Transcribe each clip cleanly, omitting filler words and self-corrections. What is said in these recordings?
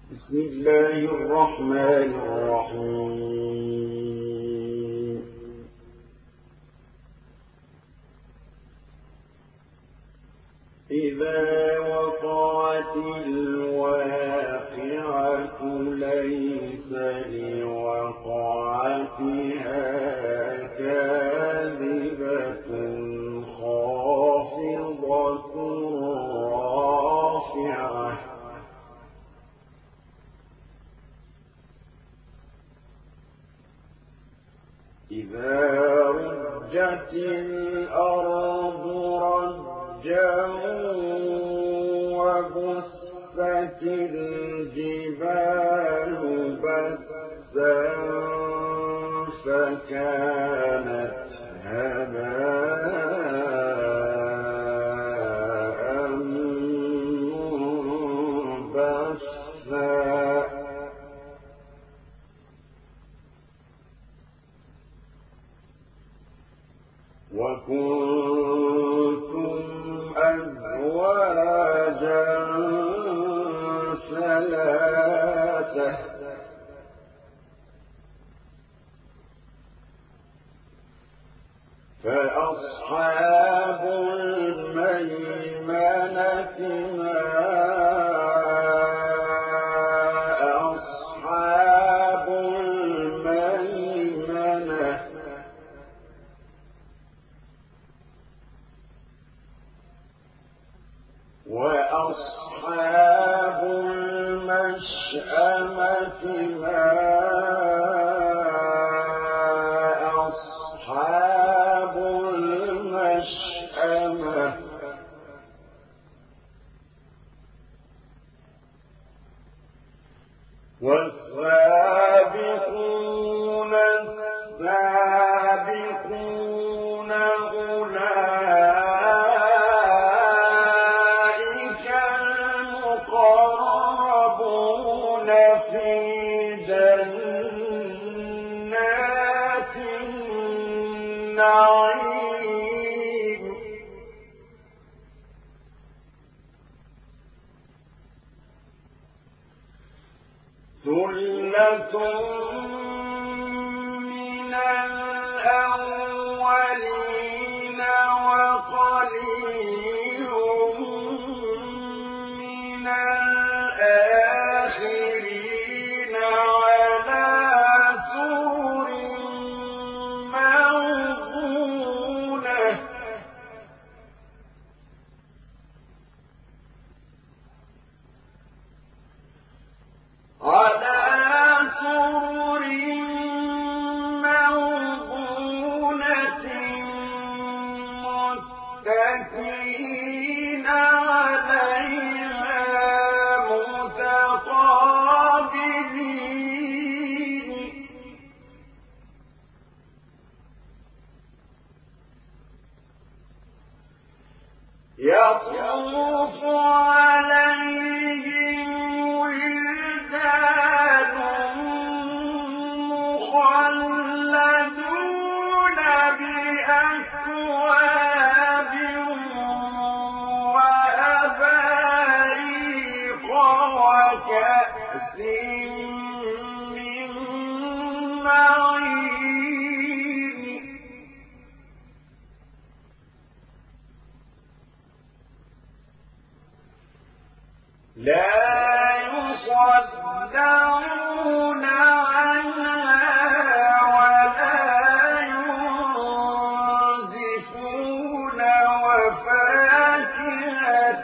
بسم الله الرحمن الرحيم. إذا وقعت الواقعة ليس لوقعتها كاذبة خافضة رافعة إذا رجت الأرض رجا وبست الجبال بسا فكانت هباء منبثا وكنتم أزواجا ثلاثة فأصحاب الميمنة ما أصحاب الميمنة وأصحاب المشأمة ما أصحاب المشأمة والسابقون السابقون أولئك المقربون في جنات النعيم ثلة من الأولين وقليل من الآخرين على سرر موضونة على سرر موضونة متكئين عليها متقابلين يطوف عليهم ولدان مخلدون بأكواب وأباريق وكأس من معين لا يصدعون عنها ولا ينزفون وفاكهة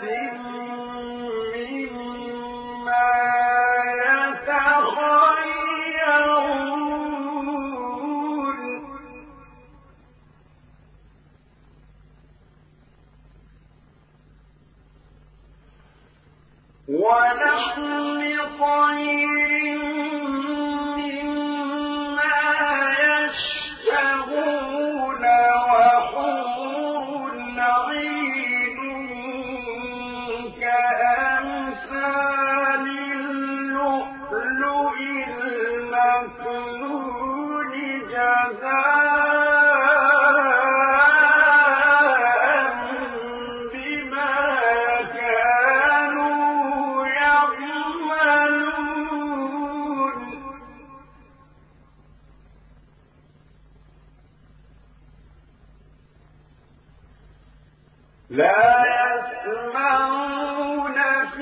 مما يتخيرون ولحم طير مما يشتهون وحور عين كأمثال اللؤلؤ المكنون جزاء بما كانوا يعملون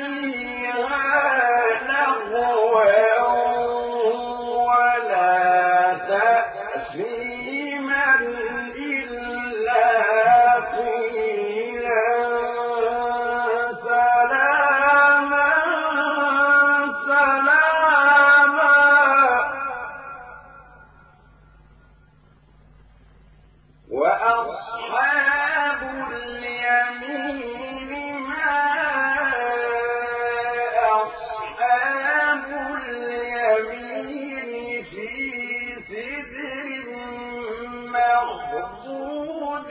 فيها لغوا ولا تأثيما إلا قيلا سلاما سلاما. وأصحاب اليمين ما أصحاب اليمين في سدر مخضود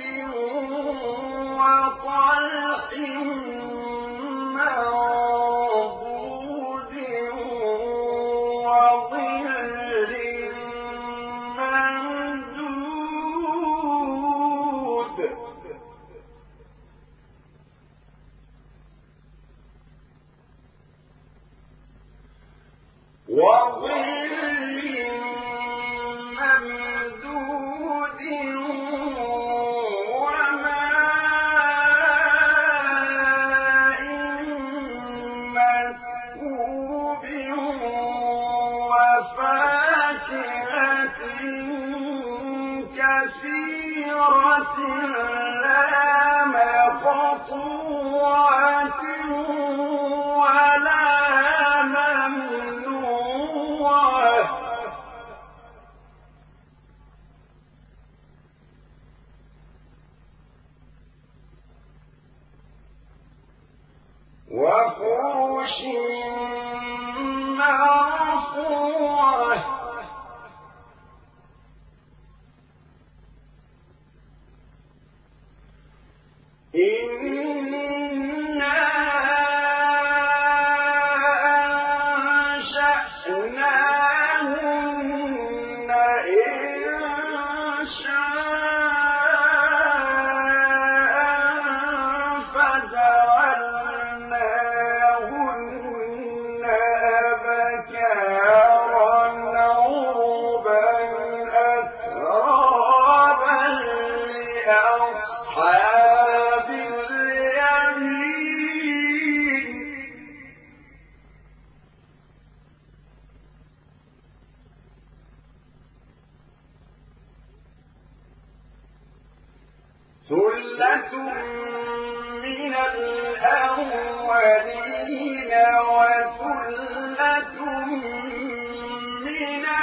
وطلح منضود وظل ممدود. وظل ممدود وماء مسكوب وفاكهة كثيرة لا مقطوعة ولا ممنوعة. وفرش مرفوعة. إنا أنشأناهن إنشاء فجعلناهن أبكارا عربا أترابا لأصحاب اليمين. ثلة من الأولين وثلة من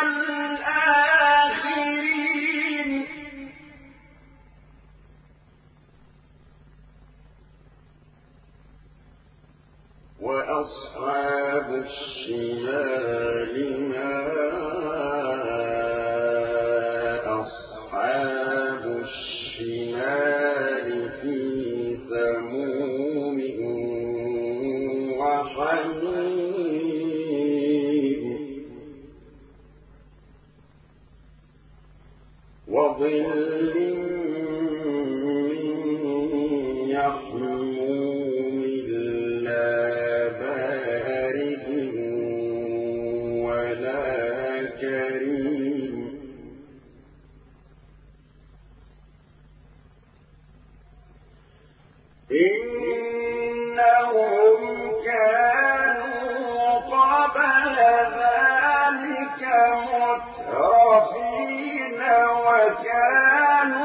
الآخرين. وأصحاب الشمال ما أصحاب الشمال في سموم وحميم وظل من يحموم لا بارد ولا كريم. إنهم كانوا قبل ذلك مترفين وكانوا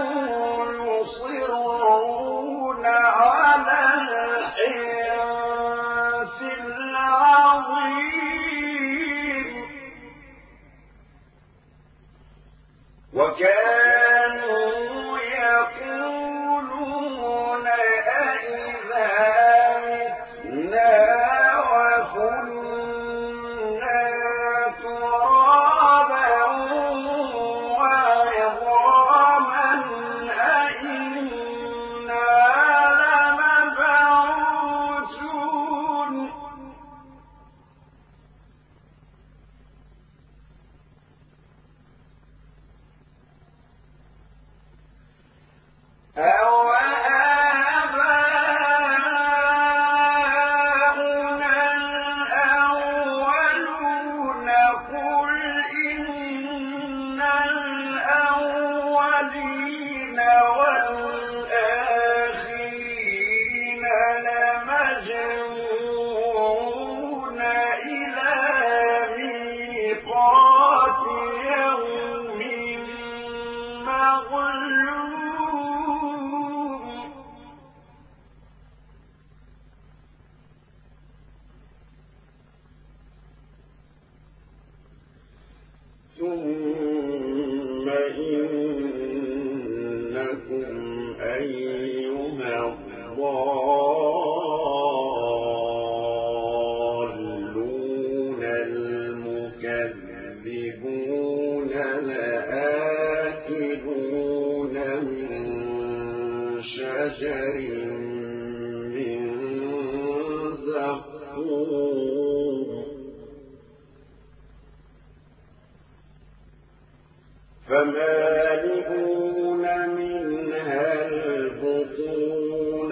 فمالئون منها البطون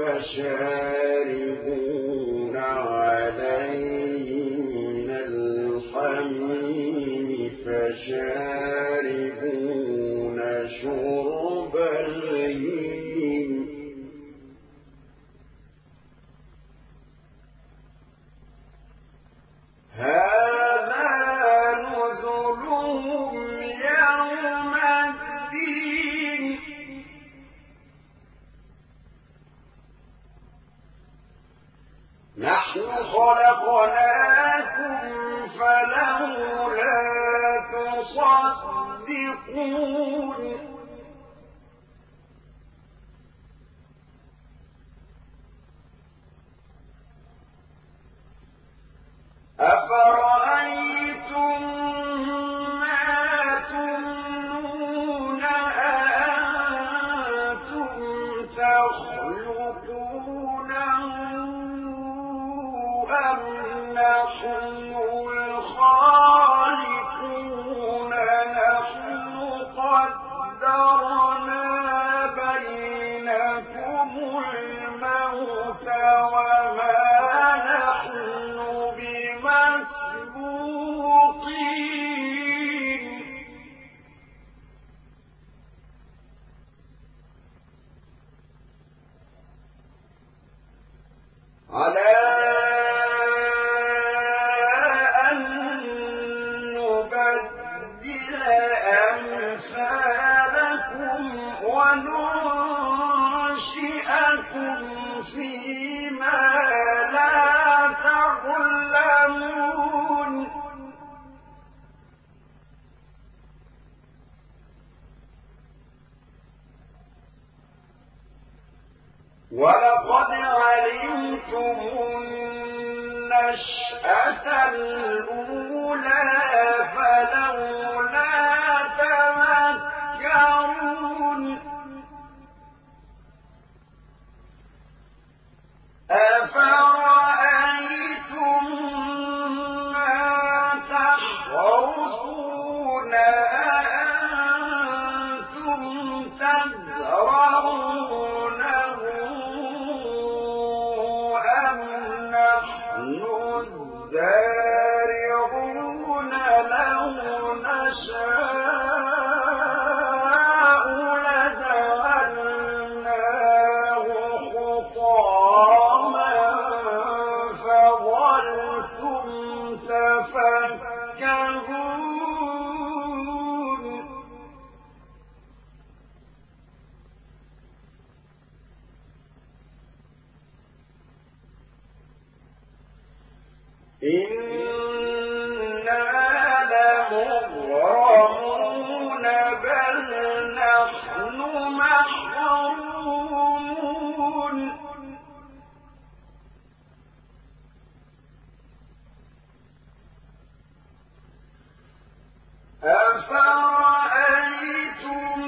فشاربون عليه من الحميم فشاربون شرب الهيم هذا نزلهم يوم الدين نحن خلقناكم فلولا تصدقون أفرأيتم ما تمنون أأنتم تخلقونه أم نحن الخالقون نحن قدرنا بينكم الموت وما نحن بمسبوقين على أن نبدل أمثالكم وننشئكم فيما لا تعلمون ولقد علمتم النشأة الأولى فلولا تذكرون أفرأيتم ما تحرثون أأنتم تزرعونه أم نحن الزارعون لو نشاء لجعلناه حطاما فظلتم تفكهون إنا لمغرمون بل نحن محرومون أفرأيتم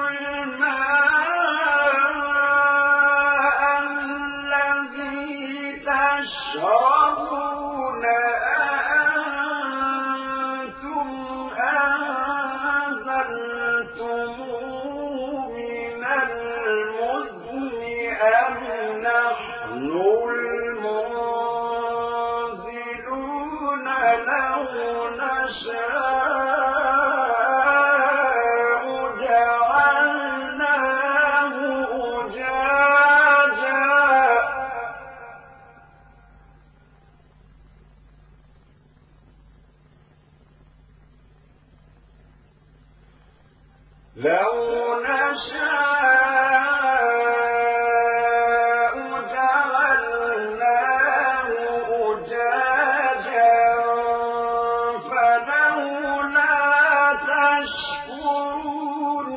الماء الذي تشربون أأنتم أنزلتموه من المزن أم نحن المنزلون لو نشاء جعلناه أجاجا لو نشاء جعلناه أجاجا فلولا تشكرون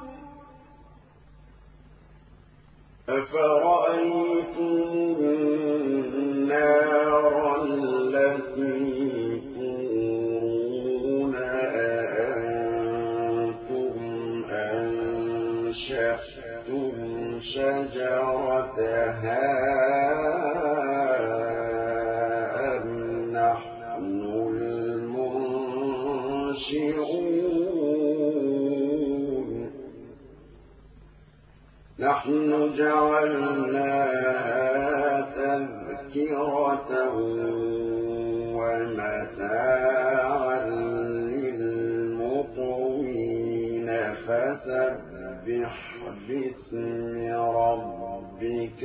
أفرأيتم النار التي تورون أأنتم أنشأتم شجرتها أم نحن المنشئون نحن جعلناها تذكرة ومتاعا للمقوين فسبح باسم ربك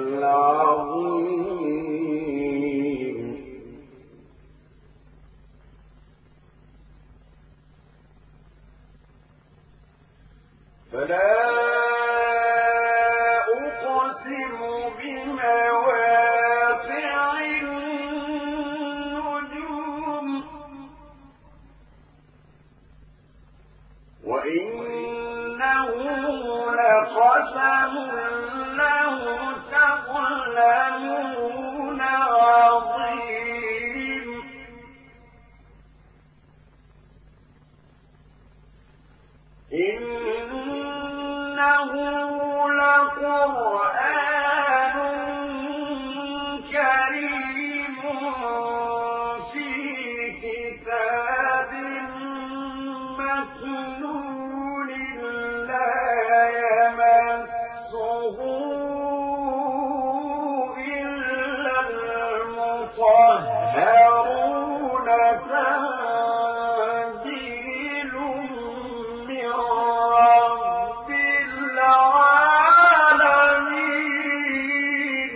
العظيم فلا أقسم بمواقع النجوم وإنه لقسم لو تعلمون عظيم إنه لقرآن كريم في كتاب مكنون لا يمسه إلا المطهرون تنزيل من رب العالمين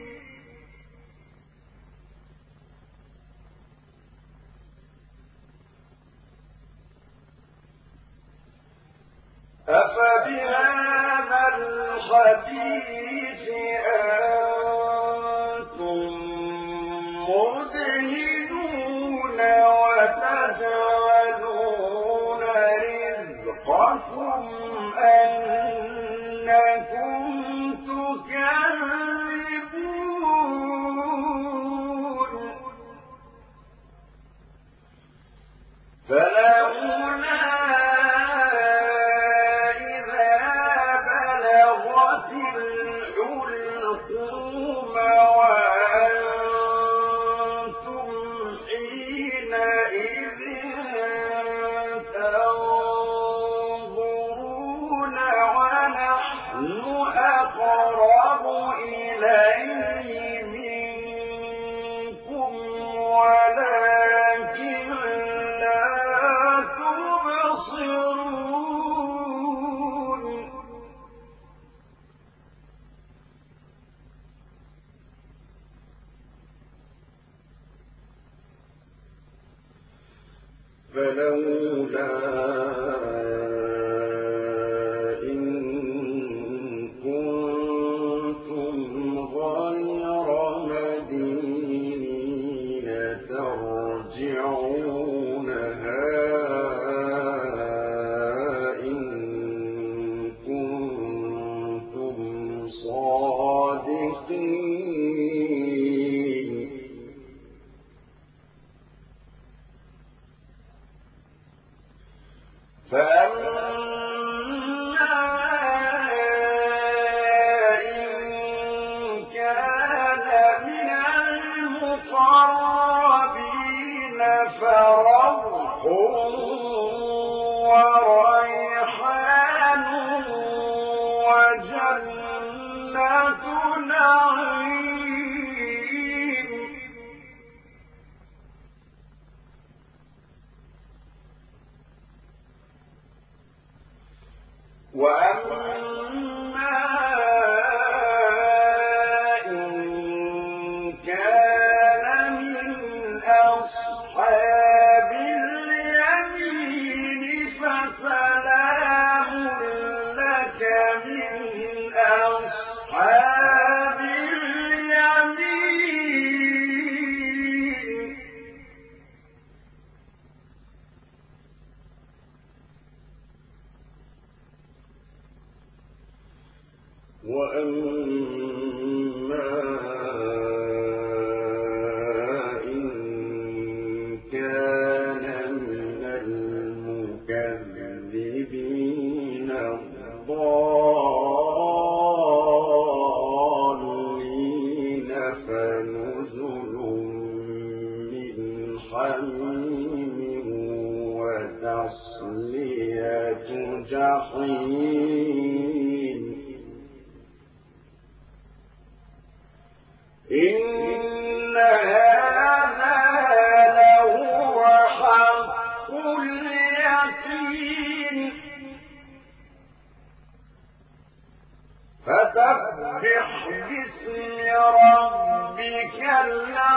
أفبهذا الحديث أنتم مدهنون وتجعلون رزقكم أنكم تكذبون فلولا إذا بلغت الحلقوم وأنتم حينئذ تنظرون ونحن أقرب إليه منكم ولكن لا تبصرون فلولا إن كنتم غير مدينين ترجعونها إن كنتم صادقين فأما إن كان من المقربين فروح وريحان وجنة نعيم وأما إن كان من أصحاب اليمين فسلام لك من أصحاب اليمين وأما إن كان من المكذبين الضالين فنزل من حميم وتصلية جحيم اليقين فسبح باسم ربك الأعلى